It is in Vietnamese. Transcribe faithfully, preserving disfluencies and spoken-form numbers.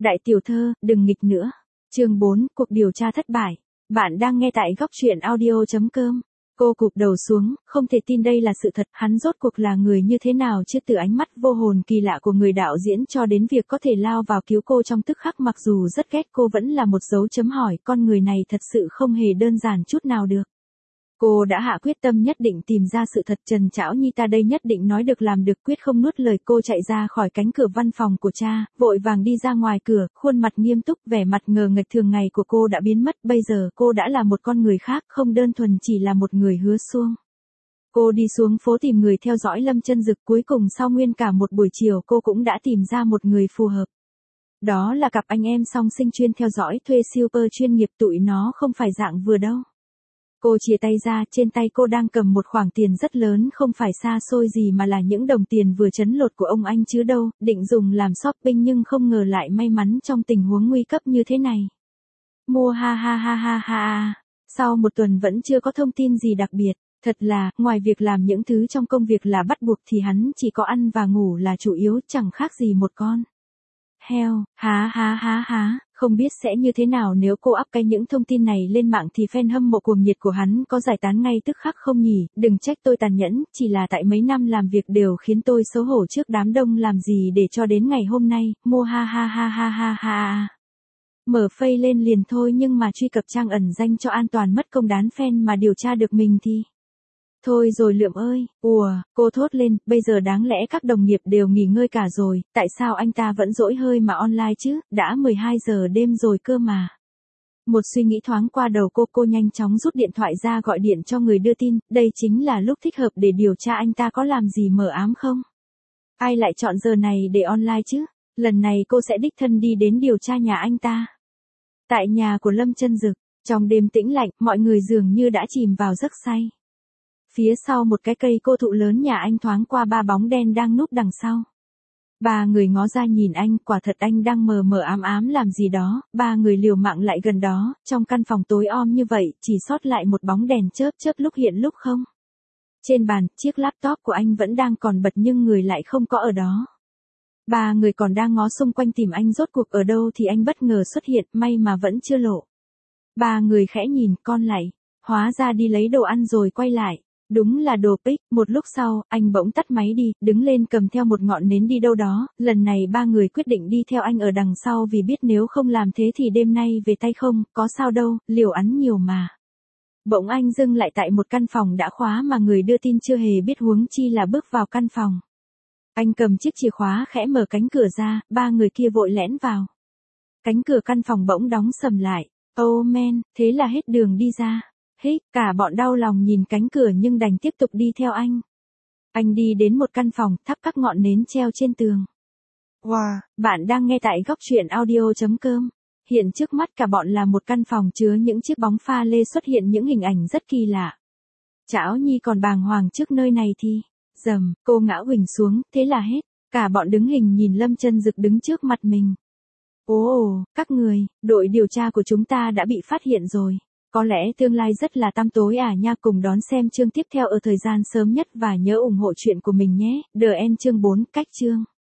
Đại tiểu thơ, đừng nghịch nữa. Chương bốn, cuộc điều tra thất bại. Bạn đang nghe tại góc truyện audio chấm com. Cô cụp đầu xuống, không thể tin đây là sự thật, hắn rốt cuộc là người như thế nào chứ, từ ánh mắt vô hồn kỳ lạ của người đạo diễn cho đến việc có thể lao vào cứu cô trong tức khắc, mặc dù rất ghét cô vẫn là một dấu chấm hỏi, con người này thật sự không hề đơn giản chút nào được. Cô đã hạ quyết tâm nhất định tìm ra sự thật. Trần Trảo Nhi ta đây nhất định nói được làm được, quyết không nuốt lời. Cô chạy ra khỏi cánh cửa văn phòng của cha, vội vàng đi ra ngoài cửa, khuôn mặt nghiêm túc, vẻ mặt ngờ nghệch thường ngày của cô đã biến mất, bây giờ cô đã là một con người khác, không đơn thuần chỉ là một người hứa suông. Cô đi xuống phố tìm người theo dõi Lâm Chân Dực, cuối cùng sau nguyên cả một buổi chiều cô cũng đã tìm ra một người phù hợp. Đó là cặp anh em song sinh chuyên theo dõi thuê super chuyên nghiệp, tụi nó không phải dạng vừa đâu. Cô chia tay ra, trên tay cô đang cầm một khoản tiền rất lớn, không phải xa xôi gì mà là những đồng tiền vừa chấn lột của ông anh chứ đâu, định dùng làm shopping nhưng không ngờ lại may mắn trong tình huống nguy cấp như thế này. Mua ha ha ha ha ha. Sau một tuần vẫn chưa có thông tin gì đặc biệt, thật là, ngoài việc làm những thứ trong công việc là bắt buộc thì hắn chỉ có ăn và ngủ là chủ yếu, chẳng khác gì một con heo. Há há há há. Không biết sẽ như thế nào nếu cô up cái những thông tin này lên mạng thì fan hâm mộ cuồng nhiệt của hắn có giải tán ngay tức khắc không nhỉ? Đừng trách tôi tàn nhẫn, chỉ là tại mấy năm làm việc đều khiến tôi xấu hổ trước đám đông, làm gì để cho đến ngày hôm nay, mua ha ha ha ha ha ha. Mở face lên liền thôi, nhưng mà truy cập trang ẩn danh cho an toàn mất công đán fan mà điều tra được mình thì... Thôi rồi Lượm ơi, ùa, cô thốt lên, bây giờ đáng lẽ các đồng nghiệp đều nghỉ ngơi cả rồi, tại sao anh ta vẫn dỗi hơi mà online chứ, đã mười hai giờ đêm rồi cơ mà. Một suy nghĩ thoáng qua đầu cô, cô nhanh chóng rút điện thoại ra gọi điện cho người đưa tin, đây chính là lúc thích hợp để điều tra anh ta có làm gì mờ ám không. Ai lại chọn giờ này để online chứ, lần này cô sẽ đích thân đi đến điều tra nhà anh ta. Tại nhà của Lâm Chân Dực, trong đêm tĩnh lạnh, mọi người dường như đã chìm vào giấc say. Phía sau một cái cây cô thụ lớn nhà anh thoáng qua ba bóng đen đang núp đằng sau. Ba người ngó ra nhìn anh, quả thật anh đang mờ mờ ám ám làm gì đó, ba người liều mạng lại gần đó, trong căn phòng tối om như vậy, chỉ sót lại một bóng đèn chớp chớp lúc hiện lúc không. Trên bàn, chiếc laptop của anh vẫn đang còn bật nhưng người lại không có ở đó. Ba người còn đang ngó xung quanh tìm anh rốt cuộc ở đâu thì anh bất ngờ xuất hiện, may mà vẫn chưa lộ. Ba người khẽ nhìn, con lại, hóa ra đi lấy đồ ăn rồi quay lại. Đúng là đồ pic. Một lúc sau, anh bỗng tắt máy đi, đứng lên cầm theo một ngọn nến đi đâu đó, lần này ba người quyết định đi theo anh ở đằng sau vì biết nếu không làm thế thì đêm nay về tay không, có sao đâu, liều ăn nhiều mà. Bỗng anh dừng lại tại một căn phòng đã khóa mà người đưa tin chưa hề biết, huống chi là bước vào căn phòng. Anh cầm chiếc chìa khóa khẽ mở cánh cửa ra, ba người kia vội lẻn vào. Cánh cửa căn phòng bỗng đóng sầm lại, oh man, thế là hết đường đi ra. Hít, cả bọn đau lòng nhìn cánh cửa nhưng đành tiếp tục đi theo anh. Anh đi đến một căn phòng, thắp các ngọn nến treo trên tường. Wow, bạn đang nghe tại góc truyện audio chấm com. Hiện trước mắt cả bọn là một căn phòng chứa những chiếc bóng pha lê, xuất hiện những hình ảnh rất kỳ lạ. Trảo Nhi còn bàng hoàng trước nơi này thì, dầm, cô ngã huỳnh xuống, thế là hết. Cả bọn đứng hình nhìn Lâm Chân Dực đứng trước mặt mình. Ồ, các người, đội điều tra của chúng ta đã bị phát hiện rồi. Có lẽ tương lai rất là tăm tối à nha, cùng đón xem chương tiếp theo ở thời gian sớm nhất và nhớ ủng hộ chuyện của mình nhé. The End chương bốn, cách chương.